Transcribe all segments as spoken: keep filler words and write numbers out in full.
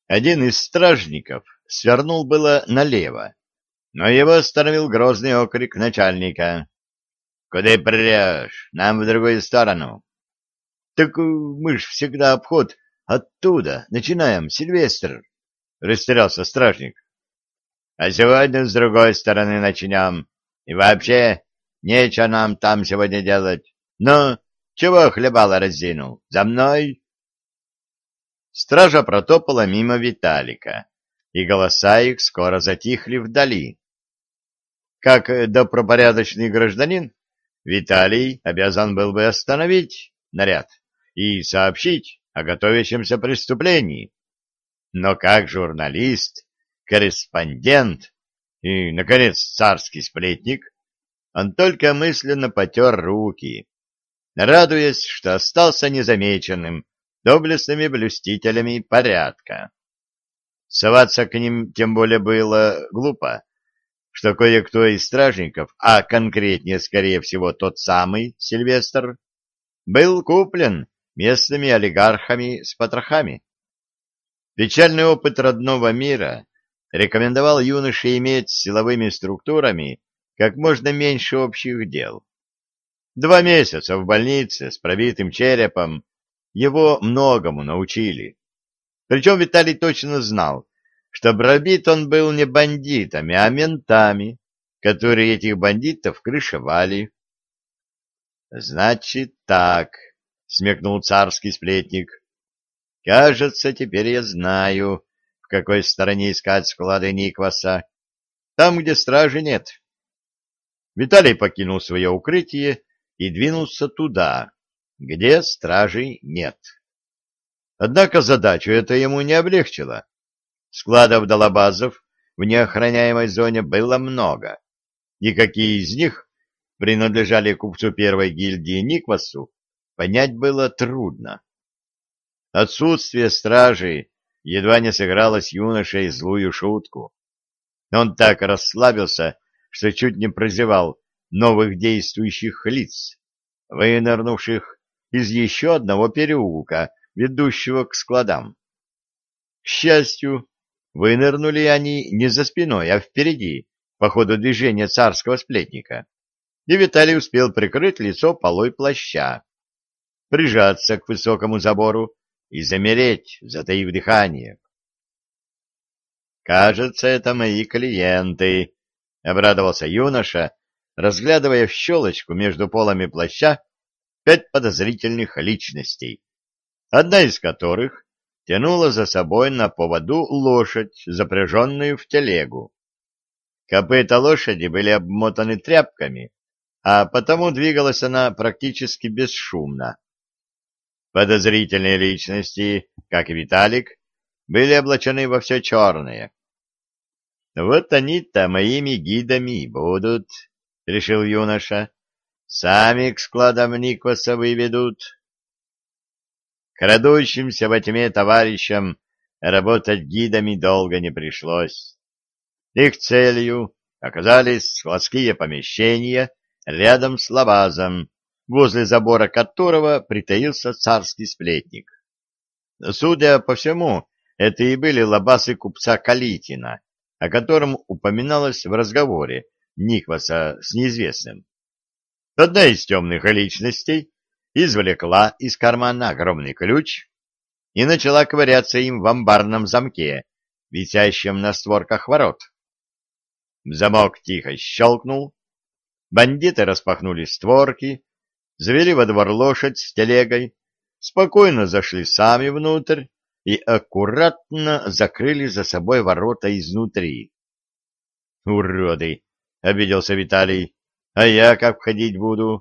Один из стражников свернул было налево, но его остановил грозный окрик начальника. — Куда прешь? Нам в другую сторону. — Так э, мы ж всегда обход оттуда начинаем, Сильвестр, — растерялся стражник. — А сегодня с другой стороны начнем. И вообще, нечего нам там сегодня делать. Ну, чего хлебало разинул? За мной? Стража протопала мимо Виталика, и голоса их скоро затихли вдали. Как добропорядочный гражданин, Виталий обязан был бы остановить наряд и сообщить о готовящемся преступлении. Но как журналист, корреспондент и, наконец, царский сплетник, он только мысленно потер руки, радуясь, что остался незамеченным доблестными блюстителями порядка. Соваться к ним тем более было глупо, что кое-кто из стражников, а конкретнее, скорее всего, тот самый Сильвестр, был куплен местными олигархами с потрохами. Печальный опыт родного мира рекомендовал юноше иметь с силовыми структурами как можно меньше общих дел. Два месяца в больнице с пробитым черепом его многому научили. Причем Виталий точно знал, что пробит он был не бандитами, а ментами, которые этих бандитов крышевали. — Значит так, — смекнул царский сплетник. — Кажется, теперь я знаю, в какой стороне искать склады Никваса. Там, где стражи нет. Виталий покинул свое укрытие и двинулся туда, где стражей нет. Однако задачу это ему не облегчило. Складов долобазов в неохраняемой зоне было много, и какие из них принадлежали купцу первой гильдии Никвасу, понять было трудно. Отсутствие стражей едва не сыграло с юношей злую шутку. Он так расслабился, что чуть не прозевал новых действующих лиц, вынырнувших из еще одного переулка, ведущего к складам. К счастью, вынырнули они не за спиной, а впереди, по ходу движения царского сплетника, и Виталий успел прикрыть лицо полой плаща, прижаться к высокому забору и замереть, затаив дыхание. «Кажется, это мои клиенты», — обрадовался юноша, разглядывая в щелочку между полами плаща пять подозрительных личностей, одна из которых тянула за собой на поводу лошадь, запряженную в телегу. Копыта лошади были обмотаны тряпками, а потому двигалась она практически бесшумно. Подозрительные личности, как и Виталик, были облачены во все черное. «Вот они-то моими гидами и будут», — решил юноша. «Сами к складам Никваса выведут». Крадущимся во тьме товарищам работать гидами долго не пришлось. Их целью оказались складские помещения рядом с лабазом, возле забора которого притаился царский сплетник. Судя по всему, это и были лабазы купца Калитина, о котором упоминалось в разговоре Никваса с неизвестным. Одна из темных личностей извлекла из кармана огромный ключ и начала ковыряться им в амбарном замке, висящем на створках ворот. Замок тихо щелкнул, бандиты распахнули створки, завели во двор лошадь с телегой, спокойно зашли сами внутрь и аккуратно закрыли за собой ворота изнутри. «Уроды!» — обиделся Виталий. «А я как входить буду?»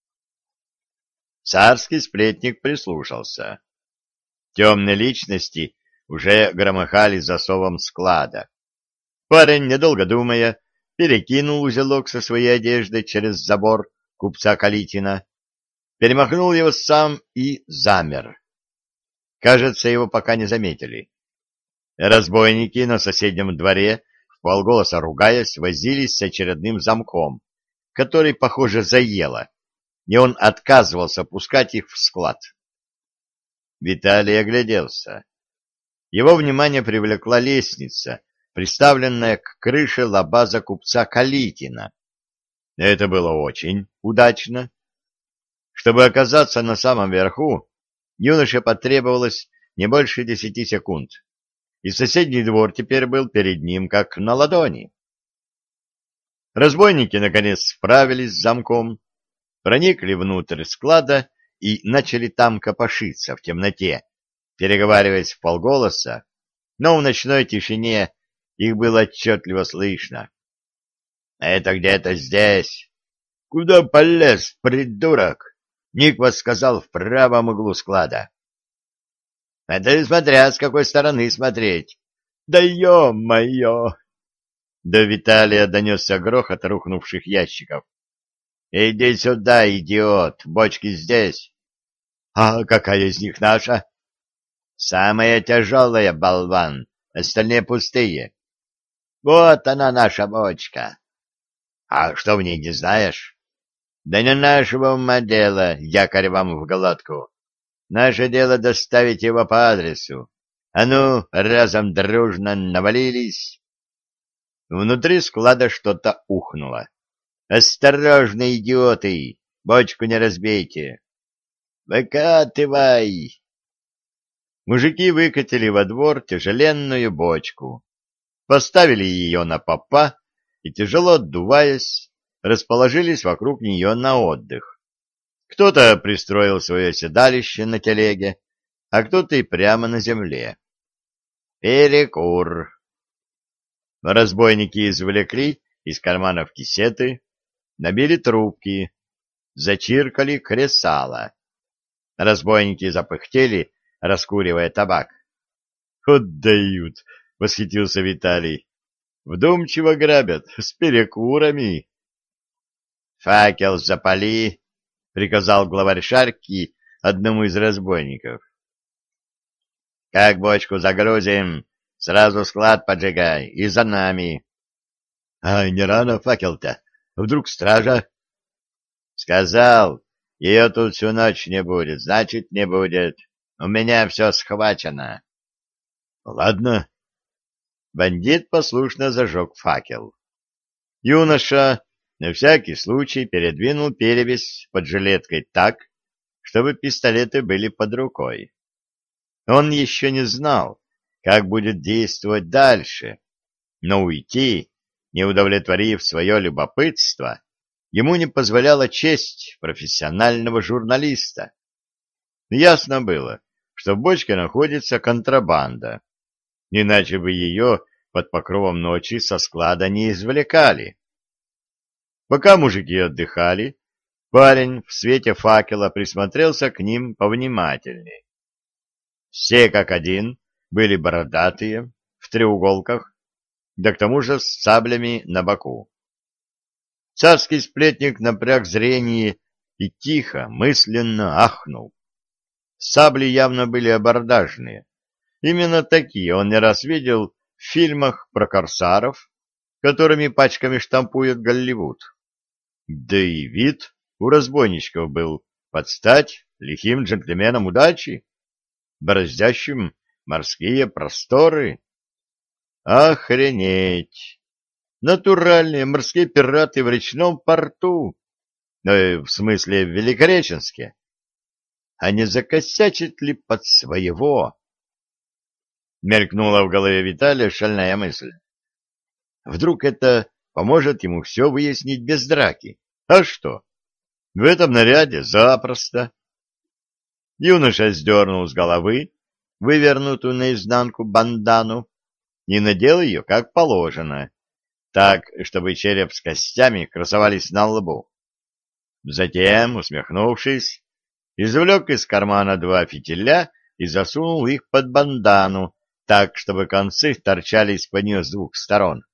Царский сплетник прислушался. Темные личности уже громыхали засовом склада. Парень, недолго думая, перекинул узелок со своей одеждой через забор купца Калитина, перемахнул его сам и замер. Кажется, его пока не заметили. Разбойники на соседнем дворе, вполголоса ругаясь, возились с очередным замком, который, похоже, заело, и он отказывался пускать их в склад. Виталий огляделся. его внимание привлекла лестница, приставленная к крыше лабаза купца Калитина. Это было очень удачно. Чтобы оказаться на самом верху, юноше потребовалось не больше десяти секунд, и соседний двор теперь был перед ним как на ладони. Разбойники, наконец, справились с замком, проникли внутрь склада и начали там копошиться в темноте, переговариваясь вполголоса, но в ночной тишине их было отчетливо слышно. — Это где-то здесь. — Куда полез, придурок? — Никвас сказал в правом углу склада. — Это смотря с какой стороны смотреть. — Да ё-моё! До Виталия донесся грохот рухнувших ящиков. — Иди сюда, идиот, бочки здесь. — А какая из них наша? — Самая тяжелая, болван, остальные пустые. — Вот она, наша бочка. — А что в ней, не знаешь? — Да не нашего ума дело, якорь вам в глотку. Наше дело доставить его по адресу. А ну, разом дружно навалились. Внутри склада что-то ухнуло. «Осторожно, идиоты! Бочку не разбейте!» «Выкатывай!» Мужики выкатили во двор тяжеленную бочку, поставили ее на попа и, тяжело отдуваясь, расположились вокруг нее на отдых. Кто-то пристроил свое седалище на телеге, а кто-то и прямо на земле. Перекур. Разбойники извлекли из карманов кисеты, набили трубки, зачиркали кресала. Разбойники запыхтели, раскуривая табак. — Отдают! — восхитился Виталий. — Вдумчиво грабят, с перекурами. — Факел запали! — приказал главарь шарки одному из разбойников. — Как бочку загрузим, сразу склад поджигай, и за нами. — А не рано факел-то? Вдруг стража? — Сказал, ее тут всю ночь не будет, значит, не будет. У меня все схвачено. — Ладно. Бандит послушно зажег факел. Юноша на всякий случай передвинул перевязь под жилеткой так, чтобы пистолеты были под рукой. Он еще не знал, как будет действовать дальше, но уйти, не удовлетворив свое любопытство, ему не позволяла честь профессионального журналиста. Ясно было, что в бочке находится контрабанда, иначе бы ее под покровом ночи со склада не извлекали. Пока мужики отдыхали, парень в свете факела присмотрелся к ним повнимательней. Все как один были бородатые, в треуголках, да к тому же с саблями на боку. Царский сплетник напряг зрение и тихо, мысленно ахнул. Сабли явно были абордажные. Именно такие он не раз видел в фильмах про корсаров, которыми пачками штампует Голливуд. Да и вид у разбойничков был под стать лихим джентльменам удачи, бороздящим морские просторы. Охренеть! Натуральные морские пираты в речном порту, э, в смысле в Великореченске. А не закосячит ли под своего? Мелькнула в голове Виталия шальная мысль. Вдруг это поможет ему все выяснить без драки. А что? В этом наряде запросто. Юноша сдернул с головы вывернутую наизнанку бандану и надел ее как положено, так, чтобы череп с костями красовались на лбу. Затем, усмехнувшись, извлек из кармана два фитиля и засунул их под бандану, так, чтобы концы торчали из-под нее с двух сторон.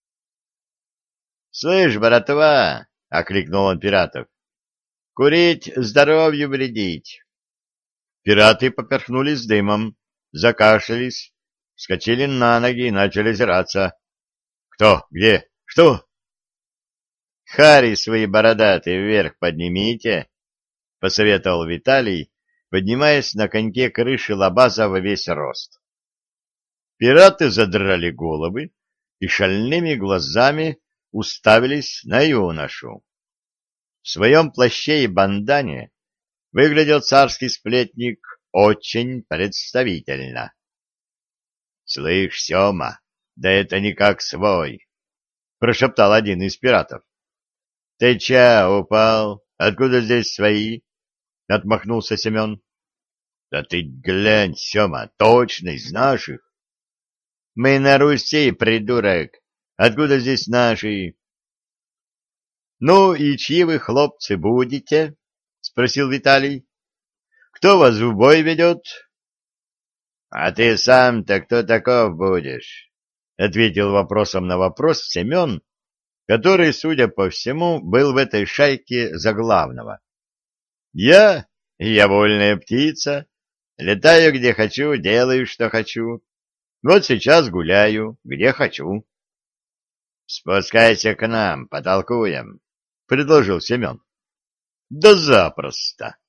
— Слышь, братва! — окликнул он пиратов. — Курить здоровью вредить. Пираты поперхнулись дымом, закашлялись, вскочили на ноги и начали озираться. — Кто? Где? Что? — Хари свои бородатые вверх поднимите, — посоветовал Виталий, поднимаясь на коньке крыши лабаза во весь рост. Пираты задрали головы и шальными глазами уставились на юношу. В своем плаще и бандане выглядел царский сплетник очень представительно. — Слышь, Сема, да это никак свой, — прошептал один из пиратов. — Ты ча, упал? Откуда здесь свои? — отмахнулся Семен. — Да ты глянь, Сема, точно из наших. — Мы на Руси, придурок. Откуда здесь наши? — Ну и чьи вы, хлопцы, будете? — спросил Виталий. — Кто вас в бой ведет? — А ты сам-то кто таков будешь? — ответил вопросом на вопрос Семен, который, судя по всему, был в этой шайке за главного. — Я? Я вольная птица. Летаю, где хочу, делаю, что хочу. Вот сейчас гуляю, где хочу. — Спускайся к нам, потолкуем, — предложил Семен. — Да запросто.